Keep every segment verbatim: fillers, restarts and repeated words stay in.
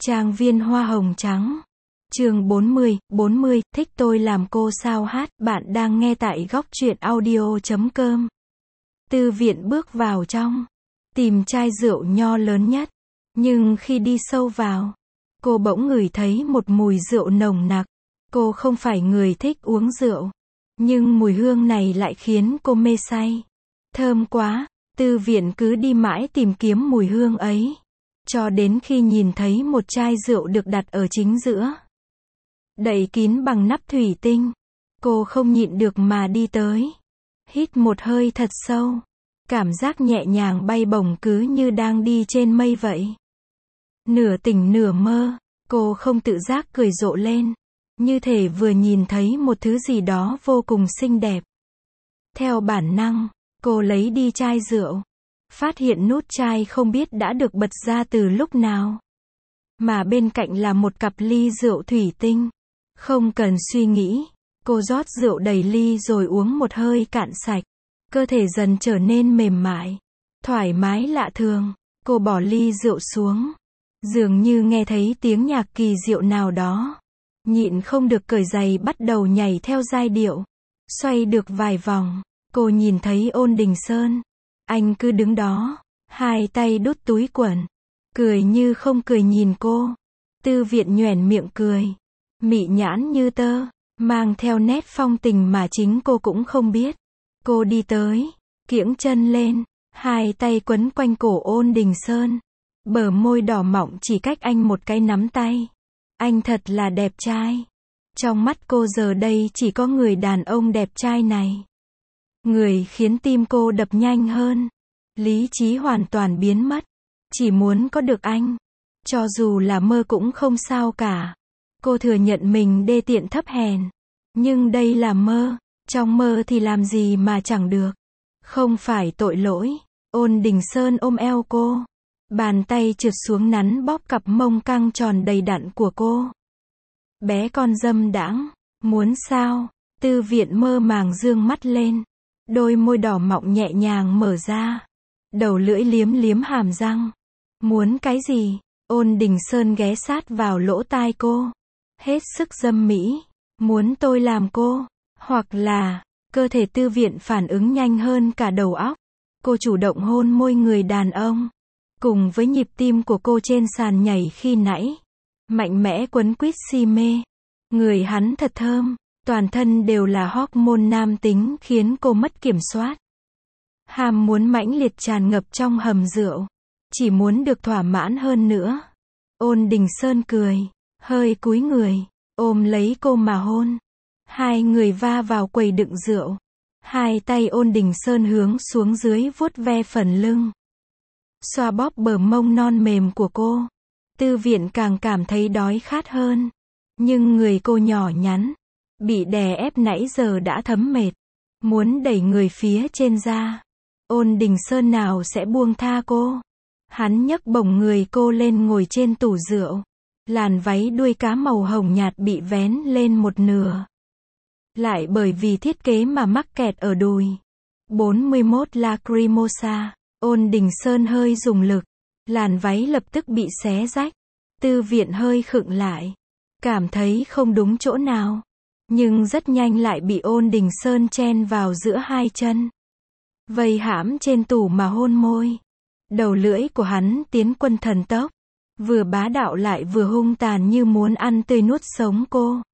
Trang viên hoa hồng trắng. Chương bốn mươi, bốn mươi, thích tôi làm cô sao hát, bạn đang nghe tại góc truyện audio chấm com. Tư Viện bước vào trong, tìm chai rượu nho lớn nhất, nhưng khi đi sâu vào, cô bỗng ngửi thấy một mùi rượu nồng nặc. Cô không phải người thích uống rượu, nhưng mùi hương này lại khiến cô mê say. Thơm quá, Tư Viện cứ đi mãi tìm kiếm mùi hương ấy, cho đến khi nhìn thấy một chai rượu được đặt ở chính giữa, đậy kín bằng nắp thủy tinh. Cô không nhịn được mà đi tới, hít một hơi thật sâu, cảm giác nhẹ nhàng bay bổng cứ như đang đi trên mây vậy. Nửa tỉnh nửa mơ, cô không tự giác cười rộ lên, như thể vừa nhìn thấy một thứ gì đó vô cùng xinh đẹp. Theo bản năng, cô lấy đi chai rượu, phát hiện nút chai không biết đã được bật ra từ lúc nào, mà bên cạnh là một cặp ly rượu thủy tinh. Không cần suy nghĩ, cô rót rượu đầy ly rồi uống một hơi cạn sạch. Cơ thể dần trở nên mềm mại, thoải mái lạ thường. Cô bỏ ly rượu xuống, dường như nghe thấy tiếng nhạc kỳ diệu nào đó, nhịn không được cởi giày bắt đầu nhảy theo giai điệu. Xoay được vài vòng, cô nhìn thấy Ôn Đình Sơn. Anh cứ đứng đó, hai tay đút túi quần, cười như không cười nhìn cô. Tư Viện nhoẻn miệng cười, mị nhãn như tơ, mang theo nét phong tình mà chính cô cũng không biết. Cô đi tới, kiễng chân lên, hai tay quấn quanh cổ Ôn Đình Sơn, bờ môi đỏ mọng chỉ cách anh một cái nắm tay. Anh thật là đẹp trai. Trong mắt cô giờ đây chỉ có người đàn ông đẹp trai này. Người khiến tim cô đập nhanh hơn. Lý trí hoàn toàn biến mất. Chỉ muốn có được anh. Cho dù là mơ cũng không sao cả. Cô thừa nhận mình đê tiện thấp hèn. Nhưng đây là mơ. Trong mơ thì làm gì mà chẳng được. Không phải tội lỗi. Ôn Đình Sơn ôm eo cô. Bàn tay trượt xuống nắn bóp cặp mông căng tròn đầy đặn của cô. Bé con dâm đãng, muốn sao? Tư Viện mơ màng dương mắt lên. Đôi môi đỏ mọng nhẹ nhàng mở ra. Đầu lưỡi liếm liếm hàm răng. Muốn cái gì? Ôn Đình Sơn ghé sát vào lỗ tai cô. Hết sức dâm mỹ. Muốn tôi làm cô? Hoặc là, cơ thể Tư Viện phản ứng nhanh hơn cả đầu óc. Cô chủ động hôn môi người đàn ông. Cùng với nhịp tim của cô trên sàn nhảy khi nãy, mạnh mẽ quấn quýt si mê. Người hắn thật thơm, toàn thân đều là hormone nam tính khiến cô mất kiểm soát. Ham muốn mãnh liệt tràn ngập trong hầm rượu, chỉ muốn được thỏa mãn hơn nữa. Ôn Đình Sơn cười, hơi cúi người, ôm lấy cô mà hôn. Hai người va vào quầy đựng rượu. Hai tay Ôn Đình Sơn hướng xuống dưới vuốt ve phần lưng, xoa bóp bờ mông non mềm của cô. Tư Viện càng cảm thấy đói khát hơn. Nhưng người cô nhỏ nhắn, bị đè ép nãy giờ đã thấm mệt, muốn đẩy người phía trên ra. Ôn Đình Sơn nào sẽ buông tha cô. Hắn nhấc bổng người cô lên ngồi trên tủ rượu. Làn váy đuôi cá màu hồng nhạt bị vén lên một nửa. Lại bởi vì thiết kế mà mắc kẹt ở đùi. bốn mươi mốt Lacrimosa. Ôn Đình Sơn hơi dùng lực, làn váy lập tức bị xé rách. Tư Viện hơi khựng lại, cảm thấy không đúng chỗ nào, nhưng rất nhanh lại bị Ôn Đình Sơn chen vào giữa hai chân, vây hãm trên tủ mà hôn môi. Đầu lưỡi của hắn tiến quân thần tốc, vừa bá đạo lại vừa hung tàn như muốn ăn tươi nuốt sống cô.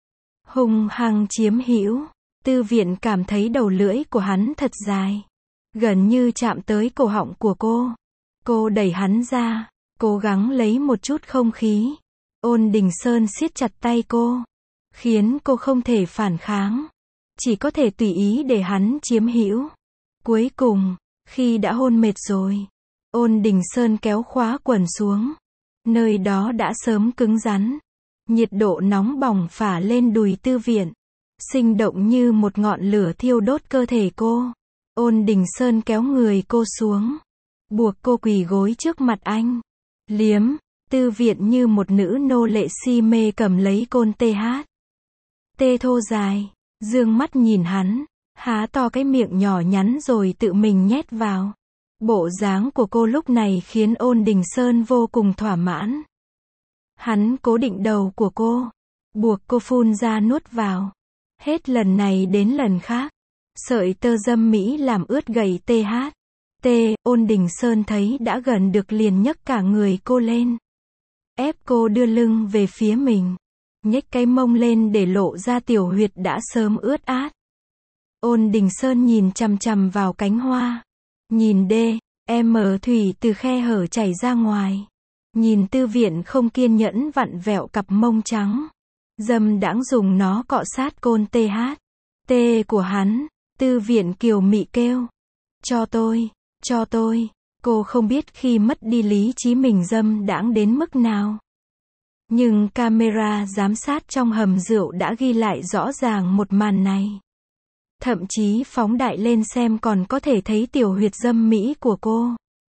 Hung hăng chiếm hữu. Tư Viện cảm thấy đầu lưỡi của hắn thật dài, gần như chạm tới cổ họng của cô. Cô đẩy hắn ra, cố gắng lấy một chút không khí. Ôn Đình Sơn siết chặt tay cô, khiến cô không thể phản kháng, chỉ có thể tùy ý để hắn chiếm hữu. Cuối cùng, khi đã hôn mệt rồi, Ôn Đình Sơn kéo khóa quần xuống. Nơi đó đã sớm cứng rắn. Nhiệt độ nóng bỏng phả lên đùi Tư Viện, sinh động như một ngọn lửa thiêu đốt cơ thể cô. Ôn Đình Sơn kéo người cô xuống, buộc cô quỳ gối trước mặt anh. Liếm. Tư Viện như một nữ nô lệ si mê cầm lấy côn tê hát. Tê thô dài, dương mắt nhìn hắn, há to cái miệng nhỏ nhắn rồi tự mình nhét vào. Bộ dáng của cô lúc này khiến Ôn Đình Sơn vô cùng thỏa mãn. Hắn cố định đầu của cô, buộc cô phun ra nuốt vào. Hết lần này đến lần khác. Sợi tơ dâm mỹ làm ướt gầy tê hát. T, Ôn Đình Sơn thấy đã gần được liền nhấc cả người cô lên. Ép cô đưa lưng về phía mình. Nhếch cái mông lên để lộ ra tiểu huyệt đã sớm ướt át. Ôn Đình Sơn nhìn chằm chằm vào cánh hoa. Nhìn đê, em thủy từ khe hở chảy ra ngoài. Nhìn Tư Viện không kiên nhẫn vặn vẹo cặp mông trắng. Dâm đãng dùng nó cọ sát côn tê hát. Tê của hắn. Tư Viện kiều mị kêu. Cho tôi, cho tôi. Cô không biết khi mất đi lý trí mình dâm đãng đến mức nào. Nhưng camera giám sát trong hầm rượu đã ghi lại rõ ràng một màn này. Thậm chí phóng đại lên xem còn có thể thấy tiểu huyệt dâm mỹ của cô.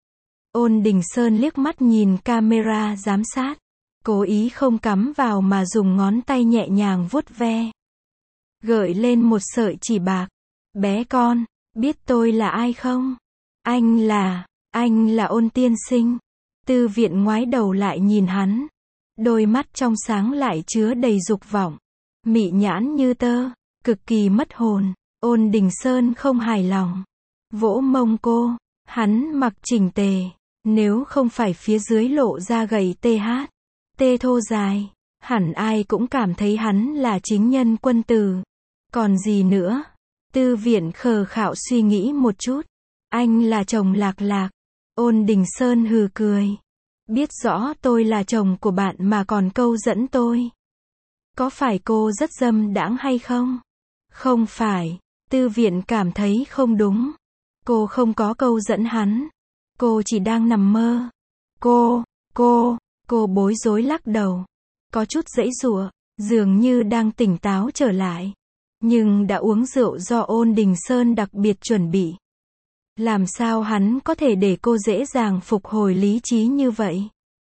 Ôn Đình Sơn liếc mắt nhìn camera giám sát. Cố ý không cắm vào mà dùng ngón tay nhẹ nhàng vuốt ve. Gợi lên một sợi chỉ bạc. Bé con, biết tôi là ai không? Anh là, anh là Ôn tiên sinh. Tư Viện ngoái đầu lại nhìn hắn. Đôi mắt trong sáng lại chứa đầy dục vọng. Mị nhãn như tơ, cực kỳ mất hồn. Ôn Đình Sơn không hài lòng. Vỗ mông cô, hắn mặc chỉnh tề. Nếu không phải phía dưới lộ ra gầy tê hát, tê thô dài, hẳn ai cũng cảm thấy hắn là chính nhân quân tử. Còn gì nữa? Tư Viện khờ khạo suy nghĩ một chút. Anh là chồng Lạc Lạc. Ôn Đình Sơn hừ cười. Biết rõ tôi là chồng của bạn mà còn câu dẫn tôi. Có phải cô rất dâm đãng hay không? Không phải. Tư Viện cảm thấy không đúng. Cô không có câu dẫn hắn. Cô chỉ đang nằm mơ. Cô, cô, cô bối rối lắc đầu. Có chút giãy giụa, dường như đang tỉnh táo trở lại. Nhưng đã uống rượu do Ôn Đình Sơn đặc biệt chuẩn bị. Làm sao hắn có thể để cô dễ dàng phục hồi lý trí như vậy?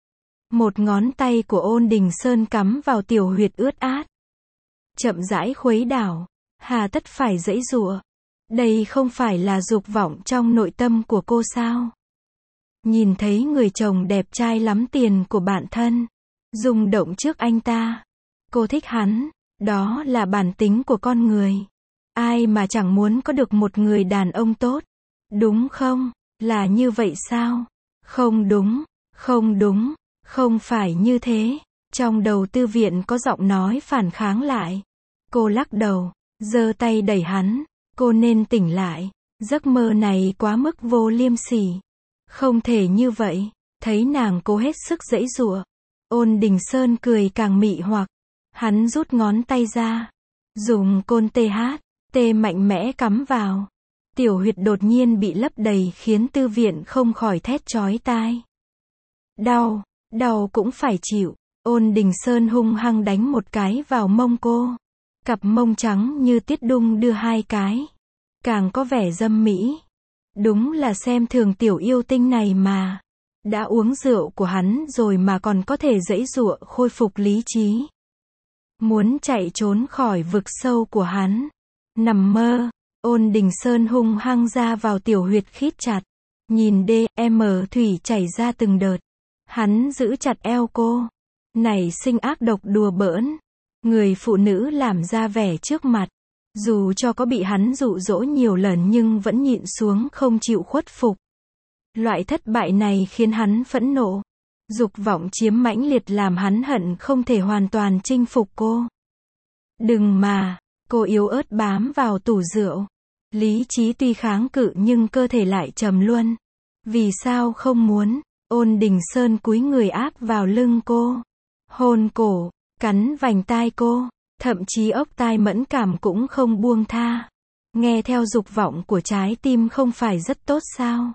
Một ngón tay của Ôn Đình Sơn cắm vào tiểu huyệt ướt át. Chậm rãi khuấy đảo. Hà tất phải giãy giụa. Đây không phải là dục vọng trong nội tâm của cô sao? Nhìn thấy người chồng đẹp trai lắm tiền của bạn thân. Rung động trước anh ta. Cô thích hắn. Đó là bản tính của con người. Ai mà chẳng muốn có được một người đàn ông tốt. Đúng không? Là như vậy sao? Không đúng. Không đúng. Không phải như thế. Trong đầu Tư Viện có giọng nói phản kháng lại. Cô lắc đầu. Giơ tay đẩy hắn. Cô nên tỉnh lại. Giấc mơ này quá mức vô liêm sỉ. Không thể như vậy. Thấy nàng cố hết sức giãy giụa. Ôn Đình Sơn cười càng mị hoặc. Hắn rút ngón tay ra. Dùng côn tê hát. Tê mạnh mẽ cắm vào. Tiểu huyệt đột nhiên bị lấp đầy khiến Tư Viện không khỏi thét chói tai. Đau. Đau cũng phải chịu. Ôn Đình Sơn hung hăng đánh một cái vào mông cô. Cặp mông trắng như tiết đung đưa hai cái. Càng có vẻ dâm mỹ. Đúng là xem thường tiểu yêu tinh này mà. Đã uống rượu của hắn rồi mà còn có thể giãy giụa khôi phục lý trí. Muốn chạy trốn khỏi vực sâu của hắn. Nằm mơ. Ôn Đình Sơn hung hăng ra vào tiểu huyệt khít chặt. Nhìn đê, em thủy chảy ra từng đợt. Hắn giữ chặt eo cô. Này sinh ác độc đùa bỡn. Người phụ nữ làm ra vẻ trước mặt. Dù cho có bị hắn dụ dỗ nhiều lần nhưng vẫn nhịn xuống không chịu khuất phục. Loại thất bại này khiến hắn phẫn nộ. Dục vọng chiếm mãnh liệt làm hắn hận không thể hoàn toàn chinh phục cô. Đừng mà, cô yếu ớt bám vào tủ rượu. Lý trí tuy kháng cự nhưng cơ thể lại trầm luân. Vì sao không muốn? Ôn Đình Sơn cúi người áp vào lưng cô. Hôn cổ, cắn vành tai cô. Thậm chí ốc tai mẫn cảm cũng không buông tha. Nghe theo dục vọng của trái tim không phải rất tốt sao?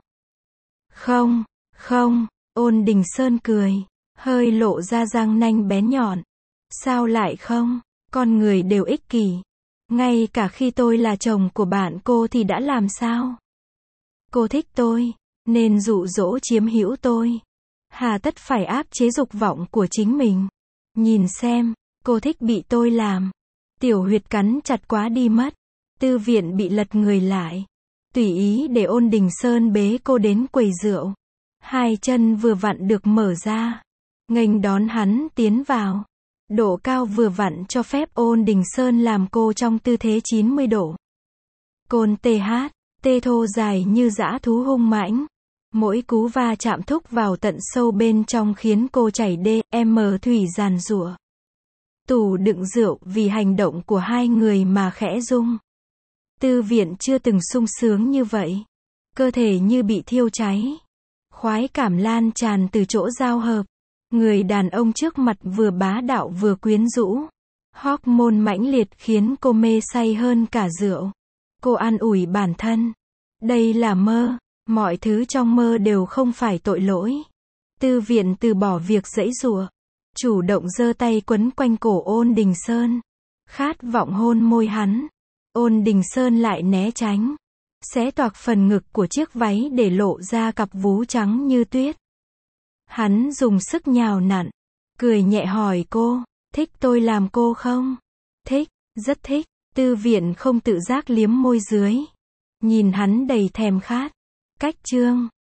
Không, không, Ôn Đình Sơn cười. Hơi lộ ra răng nanh bén nhọn. Sao lại không? Con người đều ích kỷ. Ngay cả khi tôi là chồng của bạn cô thì đã làm sao? Cô thích tôi, nên dụ dỗ chiếm hữu tôi. Hà tất phải áp chế dục vọng của chính mình. Nhìn xem, cô thích bị tôi làm. Tiểu huyệt cắn chặt quá đi mất. Tư Viện bị lật người lại. Tùy ý để Ôn Đình Sơn bế cô đến quầy rượu. Hai chân vừa vặn được mở ra. nghênh đón hắn tiến vào. Độ cao vừa vặn cho phép Ôn Đình Sơn làm cô trong tư thế chín mươi độ. Côn tê hát, tê thô dài như dã thú hung mãnh. Mỗi cú va chạm thúc vào tận sâu bên trong khiến cô chảy đê, em thủy giàn giụa. Tủ đựng rượu vì hành động của hai người mà khẽ rung. Tư Viện chưa từng sung sướng như vậy. Cơ thể như bị thiêu cháy. Khoái cảm lan tràn từ chỗ giao hợp. Người đàn ông trước mặt vừa bá đạo vừa quyến rũ. Hormone mãnh liệt khiến cô mê say hơn cả rượu. Cô an ủi bản thân. Đây là mơ. Mọi thứ trong mơ đều không phải tội lỗi. Tư Viện từ bỏ việc giãy giụa. Chủ động giơ tay quấn quanh cổ Ôn Đình Sơn. Khát vọng hôn môi hắn. Ôn Đình Sơn lại né tránh. Xé toạc phần ngực của chiếc váy để lộ ra cặp vú trắng như tuyết. Hắn dùng sức nhào nặn. Cười nhẹ hỏi cô. Thích tôi làm cô không? Thích, rất thích. Tư Viện không tự giác liếm môi dưới. Nhìn hắn đầy thèm khát. Cách chương